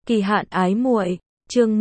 Kỳ hạn ái muội, chương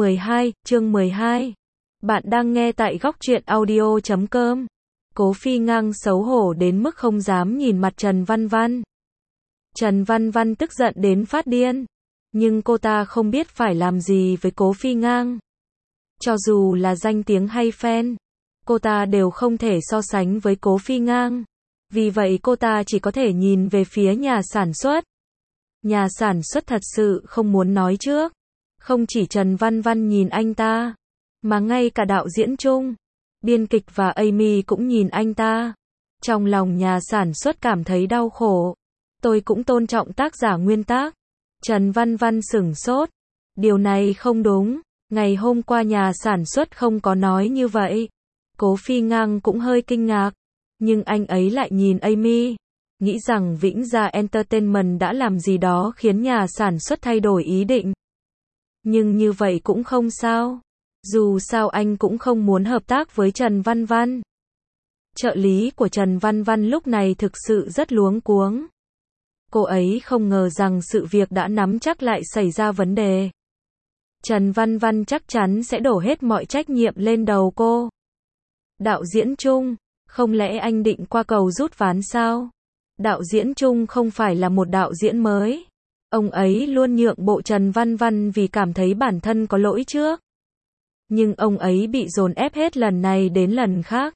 12. Bạn đang nghe tại góc truyện audio.com. Cố Phi Ngang xấu hổ đến mức không dám nhìn mặt Trần Văn Văn. Trần Văn Văn tức giận đến phát điên, nhưng cô ta không biết phải làm gì với Cố Phi Ngang. Cho dù là danh tiếng hay fan, cô ta đều không thể so sánh với Cố Phi Ngang. Vì vậy cô ta chỉ có thể nhìn về phía nhà sản xuất. Nhà sản xuất thật sự không muốn nói trước. Không chỉ Trần Văn Văn nhìn anh ta, mà ngay cả đạo diễn chung, biên kịch và Amy cũng nhìn anh ta. Trong lòng nhà sản xuất cảm thấy đau khổ. Tôi cũng tôn trọng tác giả nguyên tác. Trần Văn Văn sửng sốt. Điều này không đúng. Ngày hôm qua nhà sản xuất không có nói như vậy. Cố Phi Ngang cũng hơi kinh ngạc. Nhưng anh ấy lại nhìn Amy, nghĩ rằng Vĩnh Gia Entertainment đã làm gì đó khiến nhà sản xuất thay đổi ý định. Nhưng như vậy cũng không sao. Dù sao anh cũng không muốn hợp tác với Trần Văn Văn. Trợ lý của Trần Văn Văn lúc này thực sự rất luống cuống. Cô ấy không ngờ rằng sự việc đã nắm chắc lại xảy ra vấn đề. Trần Văn Văn chắc chắn sẽ đổ hết mọi trách nhiệm lên đầu cô. Đạo diễn chung, không lẽ anh định qua cầu rút ván sao? Đạo diễn chung không phải là một đạo diễn mới. Ông ấy luôn nhượng bộ Trần Văn Văn vì cảm thấy bản thân có lỗi trước. Nhưng ông ấy bị dồn ép hết lần này đến lần khác.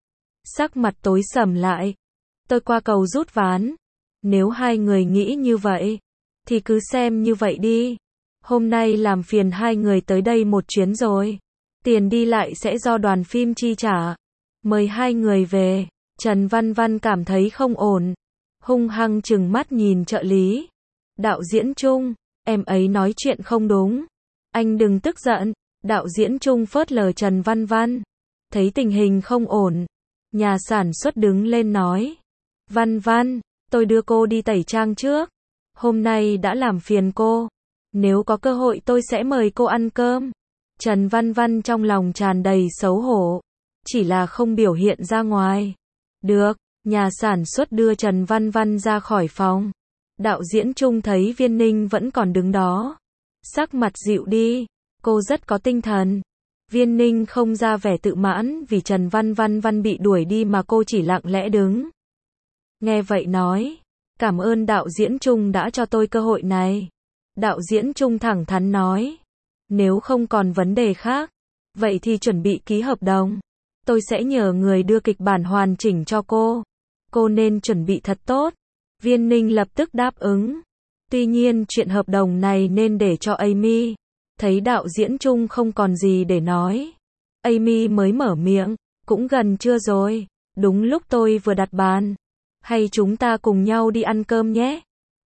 Sắc mặt tối sầm lại. Tôi qua cầu rút ván. Nếu hai người nghĩ như vậy, thì cứ xem như vậy đi. Hôm nay làm phiền hai người tới đây một chuyến rồi. Tiền đi lại sẽ do đoàn phim chi trả. Mời hai người về. Trần Văn Văn cảm thấy không ổn. Hung hăng trừng mắt nhìn trợ lý. Đạo diễn chung, em ấy nói chuyện không đúng. Anh đừng tức giận. Đạo diễn chung phớt lờ Trần Văn Văn. Thấy tình hình không ổn, nhà sản xuất đứng lên nói. Văn Văn, tôi đưa cô đi tẩy trang trước. Hôm nay đã làm phiền cô. Nếu có cơ hội tôi sẽ mời cô ăn cơm. Trần Văn Văn trong lòng tràn đầy xấu hổ. Chỉ là không biểu hiện ra ngoài. Được, nhà sản xuất đưa Trần Văn Văn ra khỏi phòng. Đạo diễn chung thấy Viên Ninh vẫn còn đứng đó. Sắc mặt dịu đi, cô rất có tinh thần. Viên Ninh không ra vẻ tự mãn vì Trần Văn Văn bị đuổi đi mà cô chỉ lặng lẽ đứng. Nghe vậy nói, cảm ơn đạo diễn chung đã cho tôi cơ hội này. Đạo diễn chung thẳng thắn nói, nếu không còn vấn đề khác, vậy thì chuẩn bị ký hợp đồng. Tôi sẽ nhờ người đưa kịch bản hoàn chỉnh cho cô. Cô nên chuẩn bị thật tốt. Viên Ninh lập tức đáp ứng. Tuy nhiên chuyện hợp đồng này nên để cho Amy. Thấy đạo diễn chung không còn gì để nói, Amy mới mở miệng. Cũng gần trưa rồi. Đúng lúc tôi vừa đặt bàn. Hay chúng ta cùng nhau đi ăn cơm nhé.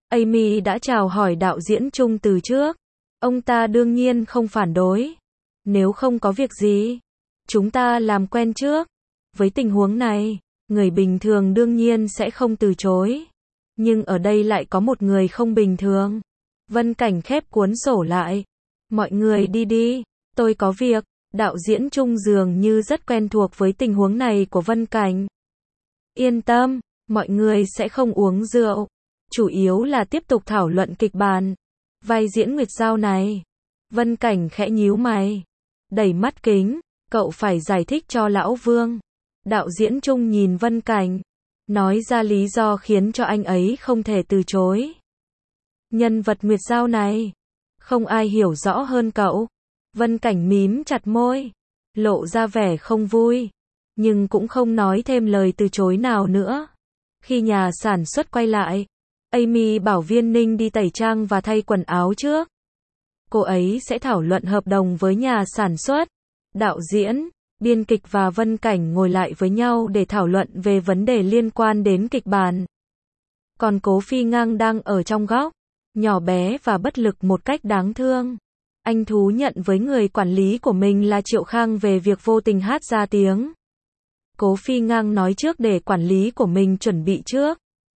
Amy đã chào hỏi đạo diễn chung từ trước. Ông ta đương nhiên không phản đối. Nếu không có việc gì, chúng ta làm quen trước. Với tình huống này, người bình thường đương nhiên sẽ không từ chối. Nhưng ở đây lại có một người không bình thường. Vân Cảnh khép cuốn sổ lại. Mọi người đi đi, tôi có việc. Đạo diễn chung dường như rất quen thuộc với tình huống này của Vân Cảnh. Yên tâm, mọi người sẽ không uống rượu. Chủ yếu là tiếp tục thảo luận kịch bản. Vai diễn Nguyệt Giao này. Vân Cảnh khẽ nhíu mày. Đẩy mắt kính, cậu phải giải thích cho lão Vương. Đạo diễn chung nhìn Vân Cảnh. Nói ra lý do khiến cho anh ấy không thể từ chối. Nhân vật Nguyệt Giao này, không ai hiểu rõ hơn cậu. Vân Cảnh mím chặt môi, lộ ra vẻ không vui, nhưng cũng không nói thêm lời từ chối nào nữa. Khi nhà sản xuất quay lại, Amy bảo Viên Ninh đi tẩy trang và thay quần áo trước. Cô ấy sẽ thảo luận hợp đồng với nhà sản xuất. Đạo diễn, biên kịch và Vân Cảnh ngồi lại với nhau để thảo luận về vấn đề liên quan đến kịch bản. Còn Cố Phi Ngang đang ở trong góc, nhỏ bé và bất lực một cách đáng thương. Anh thú nhận với người quản lý của mình là Triệu Khang về việc vô tình hát ra tiếng. Cố Phi Ngang nói trước để quản lý của mình chuẩn bị trước.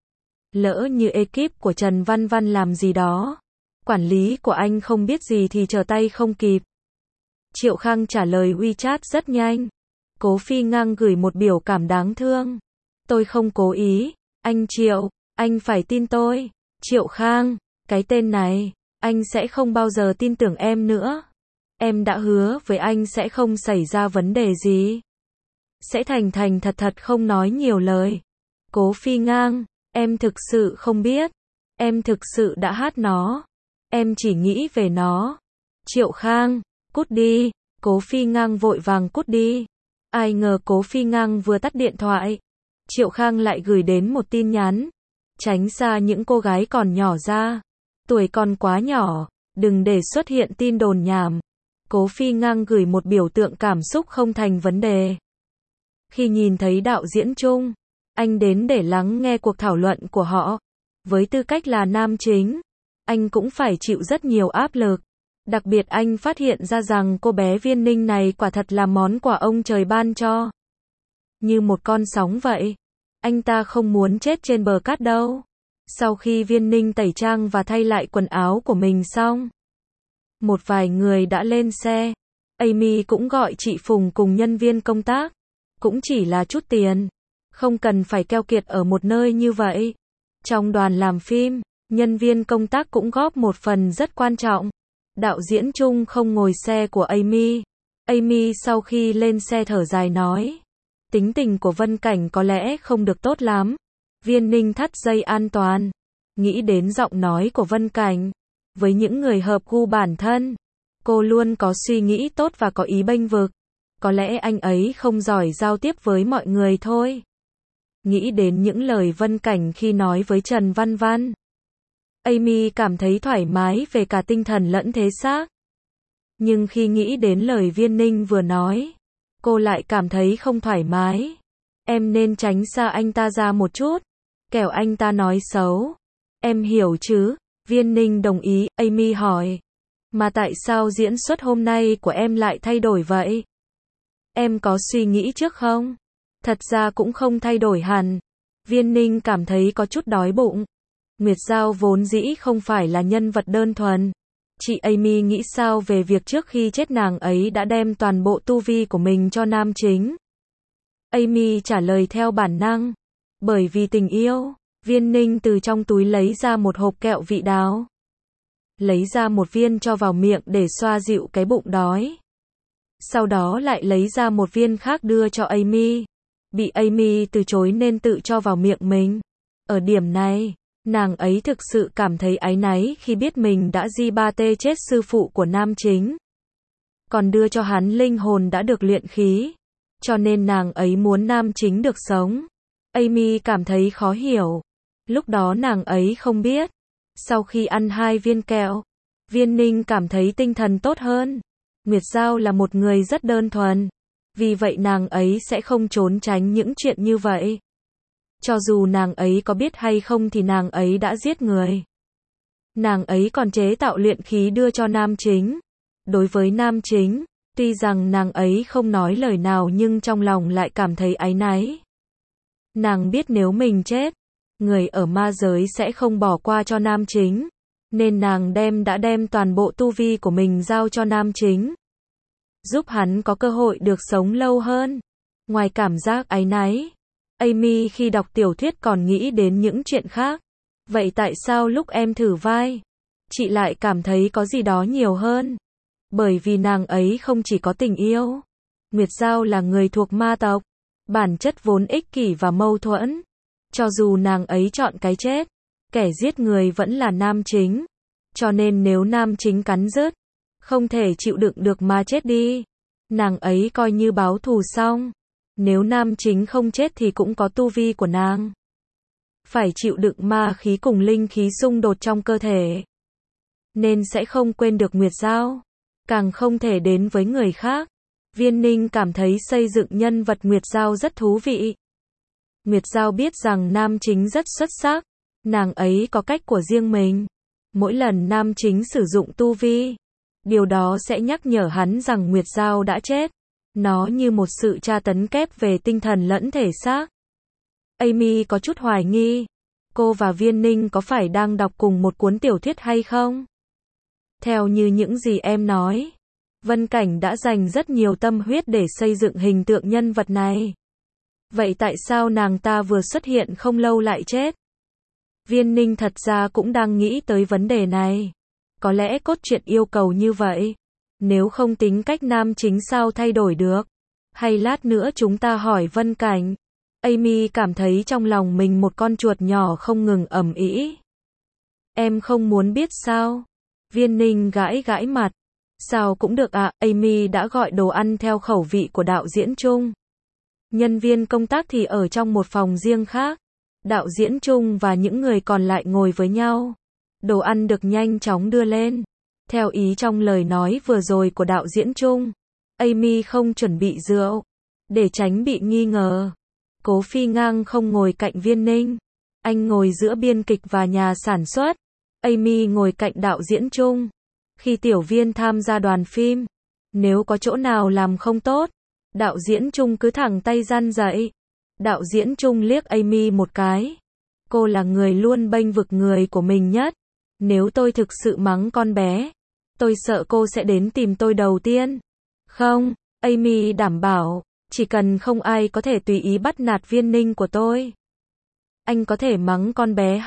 Lỡ như ekip của Trần Văn Văn làm gì đó, quản lý của anh không biết gì thì trở tay không kịp. Triệu Khang trả lời WeChat rất nhanh. Cố Phi Ngang gửi một biểu cảm đáng thương. Tôi không cố ý, anh Triệu, anh phải tin tôi. Triệu Khang, cái tên này, Anh sẽ không bao giờ tin tưởng em nữa. Em đã hứa với anh sẽ không xảy ra vấn đề gì. Sẽ thành thành thật thật không nói nhiều lời. Cố Phi Ngang, em thực sự không biết. Em thực sự đã hát nó. Em chỉ nghĩ về nó. Triệu Khang, cút đi. Cố Phi Ngang vội vàng cút đi. Ai ngờ Cố Phi Ngang vừa tắt điện thoại, Triệu Khang lại gửi đến một tin nhắn. Tránh xa những cô gái còn nhỏ ra. Tuổi còn quá nhỏ, đừng để xuất hiện tin đồn nhảm. Cố Phi Ngang gửi một biểu tượng cảm xúc không thành vấn đề. Khi nhìn thấy đạo diễn Trung, anh đến để lắng nghe cuộc thảo luận của họ. Với tư cách là nam chính, anh cũng phải chịu rất nhiều áp lực. Đặc biệt anh phát hiện ra rằng cô bé Viên Ninh này quả thật là món quà ông trời ban cho. Như một con sóng vậy. Anh ta không muốn chết trên bờ cát đâu. Sau khi Viên Ninh tẩy trang và thay lại quần áo của mình xong, một vài người đã lên xe. Amy cũng gọi chị Phùng cùng nhân viên công tác. Cũng chỉ là chút tiền. Không cần phải keo kiệt ở một nơi như vậy. Trong đoàn làm phim, nhân viên công tác cũng góp một phần rất quan trọng. Đạo diễn Trung không ngồi xe của Amy. Amy sau khi lên xe thở dài nói. Tính tình của Vân Cảnh có lẽ không được tốt lắm. Viên Ninh thắt dây an toàn. Nghĩ đến giọng nói của Vân Cảnh. Với những người hợp gu bản thân, cô luôn có suy nghĩ tốt và có ý bênh vực. Có lẽ anh ấy không giỏi giao tiếp với mọi người thôi. Nghĩ đến những lời Vân Cảnh khi nói với Trần Văn Văn, Amy cảm thấy thoải mái về cả tinh thần lẫn thể xác. Nhưng khi nghĩ đến lời Viên Ninh vừa nói, cô lại cảm thấy không thoải mái. Em nên tránh xa anh ta ra một chút, kẻo anh ta nói xấu. Em hiểu chứ? Viên Ninh đồng ý. Amy hỏi, mà tại sao diễn xuất hôm nay của em lại thay đổi vậy? Em có suy nghĩ trước không? Thật ra cũng không thay đổi hẳn. Viên Ninh cảm thấy có chút đói bụng. Nguyệt Giao vốn dĩ không phải là nhân vật đơn thuần. Chị Amy nghĩ sao về việc trước khi chết nàng ấy đã đem toàn bộ tu vi của mình cho nam chính? Amy trả lời theo bản năng. Bởi vì tình yêu. Viên Ninh từ trong túi lấy ra một hộp kẹo vị đào. Lấy ra một viên cho vào miệng để xoa dịu cái bụng đói. Sau đó lại lấy ra một viên khác đưa cho Amy. Bị Amy từ chối nên tự cho vào miệng mình. Ở điểm này, nàng ấy thực sự cảm thấy áy náy khi biết mình đã tê chết sư phụ của nam chính. Còn đưa cho hắn linh hồn đã được luyện khí. Cho nên nàng ấy muốn nam chính được sống. Amy cảm thấy khó hiểu. Lúc đó nàng ấy không biết. Sau khi ăn 2 viên kẹo, Viên Ninh cảm thấy tinh thần tốt hơn. Nguyệt Giao là một người rất đơn thuần. Vì vậy nàng ấy sẽ không trốn tránh những chuyện như vậy. Cho dù nàng ấy có biết hay không thì nàng ấy đã giết người. Nàng ấy còn chế tạo luyện khí đưa cho nam chính. Đối với nam chính, tuy rằng nàng ấy không nói lời nào nhưng trong lòng lại cảm thấy áy náy. Nàng biết nếu mình chết, người ở ma giới sẽ không bỏ qua cho nam chính. Nên nàng đã đem toàn bộ tu vi của mình giao cho nam chính. Giúp hắn có cơ hội được sống lâu hơn. Ngoài cảm giác áy náy, Amy khi đọc tiểu thuyết còn nghĩ đến những chuyện khác. Vậy tại sao lúc em thử vai, chị lại cảm thấy có gì đó nhiều hơn? Bởi vì nàng ấy không chỉ có tình yêu. Nguyệt Giao là người thuộc ma tộc. Bản chất vốn ích kỷ và mâu thuẫn. Cho dù nàng ấy chọn cái chết, kẻ giết người vẫn là nam chính. Cho nên nếu nam chính cắn rứt, không thể chịu đựng được mà chết đi, nàng ấy coi như báo thù xong. Nếu nam chính không chết thì cũng có tu vi của nàng. Phải chịu đựng ma khí cùng linh khí xung đột trong cơ thể. Nên sẽ không quên được Nguyệt Giao. Càng không thể đến với người khác. Viên Ninh cảm thấy xây dựng nhân vật Nguyệt Giao rất thú vị. Nguyệt Giao biết rằng nam chính rất xuất sắc. Nàng ấy có cách của riêng mình. Mỗi lần nam chính sử dụng tu vi, điều đó sẽ nhắc nhở hắn rằng Nguyệt Giao đã chết. Nó như một sự tra tấn kép về tinh thần lẫn thể xác. Amy có chút hoài nghi. Cô và Viên Ninh có phải đang đọc cùng một cuốn tiểu thuyết hay không? Theo như những gì em nói, Vân Cảnh đã dành rất nhiều tâm huyết để xây dựng hình tượng nhân vật này. Vậy tại sao nàng ta vừa xuất hiện không lâu lại chết? Viên Ninh thật ra cũng đang nghĩ tới vấn đề này. Có lẽ cốt truyện yêu cầu như vậy. Nếu không tính cách nam chính sao thay đổi được? Hay lát nữa chúng ta hỏi Vân Cảnh. Amy cảm thấy trong lòng mình một con chuột nhỏ không ngừng ầm ĩ. Em không muốn biết sao? Viên Ninh gãi gãi mặt. Sao cũng được ạ, Amy đã gọi đồ ăn theo khẩu vị của đạo diễn Trung. Nhân viên công tác thì ở trong một phòng riêng khác. Đạo diễn Trung và những người còn lại ngồi với nhau. Đồ ăn được nhanh chóng đưa lên. Theo ý trong lời nói vừa rồi của đạo diễn Trung, Amy không chuẩn bị rượu, để tránh bị nghi ngờ. Cố Phi Ngang không ngồi cạnh Viên Ninh. Anh ngồi giữa biên kịch và nhà sản xuất. Amy ngồi cạnh đạo diễn Trung. Khi Tiểu Viên tham gia đoàn phim, nếu có chỗ nào làm không tốt, đạo diễn Trung cứ thẳng tay răn dạy. Đạo diễn Trung liếc Amy một cái. Cô là người luôn bênh vực người của mình nhất. Nếu tôi thực sự mắng con bé, tôi sợ cô sẽ đến tìm tôi đầu tiên. Không, Amy đảm bảo, chỉ cần không ai có thể tùy ý bắt nạt Viên Ninh của tôi. Anh có thể mắng con bé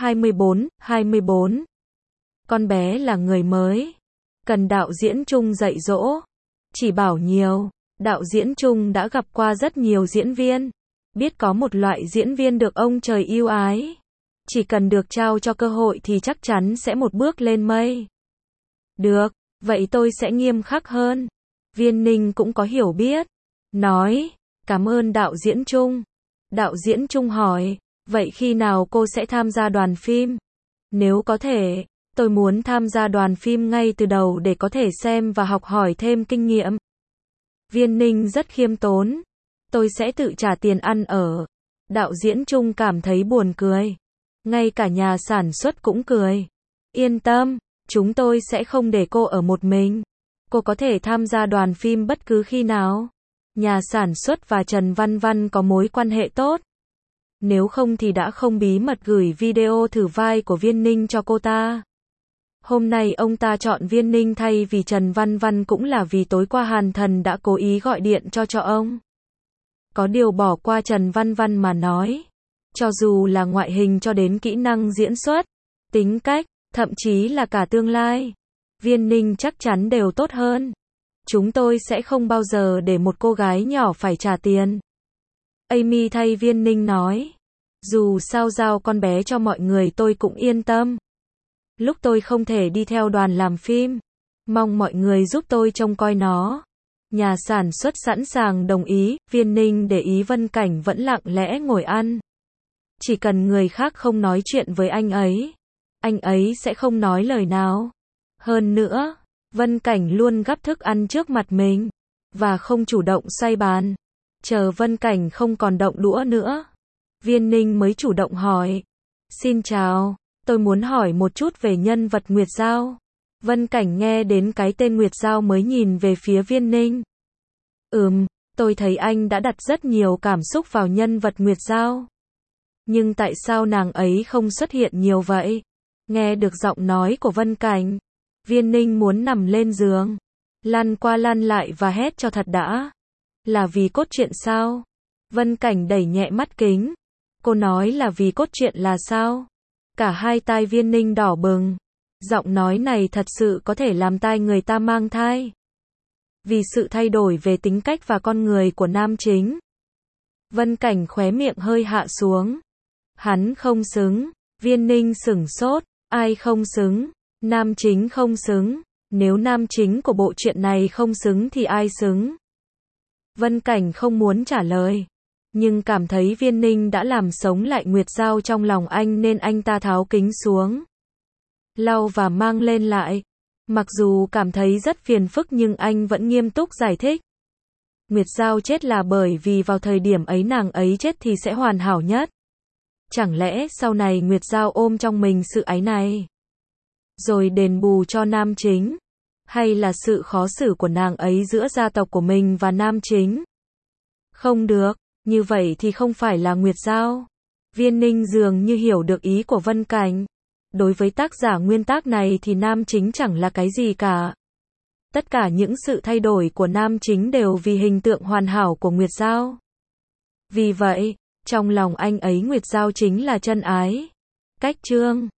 24. Con bé là người mới. Cần đạo diễn Trung dạy dỗ. Chỉ bảo nhiều. Đạo diễn Trung đã gặp qua rất nhiều diễn viên. Biết có một loại diễn viên được ông trời yêu ái. Chỉ cần được trao cho cơ hội thì chắc chắn sẽ một bước lên mây. Được, vậy tôi sẽ nghiêm khắc hơn. Viên Ninh cũng có hiểu biết. Nói, cảm ơn đạo diễn Trung. Đạo diễn Trung hỏi, vậy khi nào cô sẽ tham gia đoàn phim? Nếu có thể, tôi muốn tham gia đoàn phim ngay từ đầu để có thể xem và học hỏi thêm kinh nghiệm. Viên Ninh rất khiêm tốn. Tôi sẽ tự trả tiền ăn ở. Đạo diễn Trung cảm thấy buồn cười. Ngay cả nhà sản xuất cũng cười. Yên tâm, chúng tôi sẽ không để cô ở một mình. Cô có thể tham gia đoàn phim bất cứ khi nào. Nhà sản xuất và Trần Văn Văn có mối quan hệ tốt. Nếu không thì đã không bí mật gửi video thử vai của Viên Ninh cho cô ta. Hôm nay ông ta chọn Viên Ninh thay vì Trần Văn Văn cũng là vì tối qua Hàn Thần đã cố ý gọi điện cho ông. Có điều bỏ qua Trần Văn Văn mà nói. Cho dù là ngoại hình cho đến kỹ năng diễn xuất, tính cách, thậm chí là cả tương lai, Viên Ninh chắc chắn đều tốt hơn. Chúng tôi sẽ không bao giờ để một cô gái nhỏ phải trả tiền. Amy thay Viên Ninh nói. Dù sao giao con bé cho mọi người tôi cũng yên tâm. Lúc tôi không thể đi theo đoàn làm phim, mong mọi người giúp tôi trông coi nó. Nhà sản xuất sẵn sàng đồng ý. Viên Ninh để ý Vân Cảnh vẫn lặng lẽ ngồi ăn. Chỉ cần người khác không nói chuyện với anh ấy sẽ không nói lời nào. Hơn nữa, Vân Cảnh luôn gắp thức ăn trước mặt mình, và không chủ động xoay bàn. Chờ Vân Cảnh không còn động đũa nữa, Viên Ninh mới chủ động hỏi. Xin chào, tôi muốn hỏi một chút về nhân vật Nguyệt Giao. Vân Cảnh nghe đến cái tên Nguyệt Giao mới nhìn về phía Viên Ninh. Tôi thấy anh đã đặt rất nhiều cảm xúc vào nhân vật Nguyệt Giao. Nhưng tại sao nàng ấy không xuất hiện nhiều vậy? Nghe được giọng nói của Vân Cảnh, Viên Ninh muốn nằm lên giường, lăn qua lăn lại và hét cho thật đã. Là vì cốt truyện sao? Vân Cảnh đẩy nhẹ mắt kính. Cô nói là vì cốt truyện là sao? Cả hai tai Viên Ninh đỏ bừng. Giọng nói này thật sự có thể làm tai người ta mang thai. Vì sự thay đổi về tính cách và con người của nam chính. Vân Cảnh khóe miệng hơi hạ xuống. Hắn không xứng. Viên Ninh sửng sốt. Ai không xứng? Nam chính không xứng. Nếu nam chính của bộ truyện này không xứng thì ai xứng? Vân Cảnh không muốn trả lời. Nhưng cảm thấy Viên Ninh đã làm sống lại Nguyệt Giao trong lòng anh nên anh ta tháo kính xuống. Lau và mang lên lại. Mặc dù cảm thấy rất phiền phức nhưng anh vẫn nghiêm túc giải thích. Nguyệt Giao chết là bởi vì vào thời điểm ấy nàng ấy chết thì sẽ hoàn hảo nhất. Chẳng lẽ sau này Nguyệt Giao ôm trong mình sự áy này, rồi đền bù cho nam chính? Hay là sự khó xử của nàng ấy giữa gia tộc của mình và nam chính? Không được, như vậy thì không phải là Nguyệt Giao. Viên Ninh dường như hiểu được ý của Vân Cảnh. Đối với tác giả nguyên tác này thì nam chính chẳng là cái gì cả. Tất cả những sự thay đổi của nam chính đều vì hình tượng hoàn hảo của Nguyệt Giao. Vì vậy, trong lòng anh ấy Nguyệt Giao chính là chân ái. Cách chương